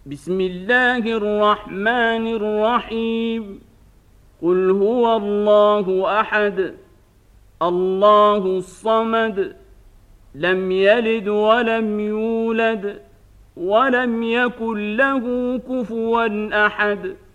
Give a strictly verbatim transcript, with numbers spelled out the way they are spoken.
بسم الله الرحمن الرحيم قل هو الله أحد الله الصمد لم يلد ولم يولد ولم يكن له كفوا أحد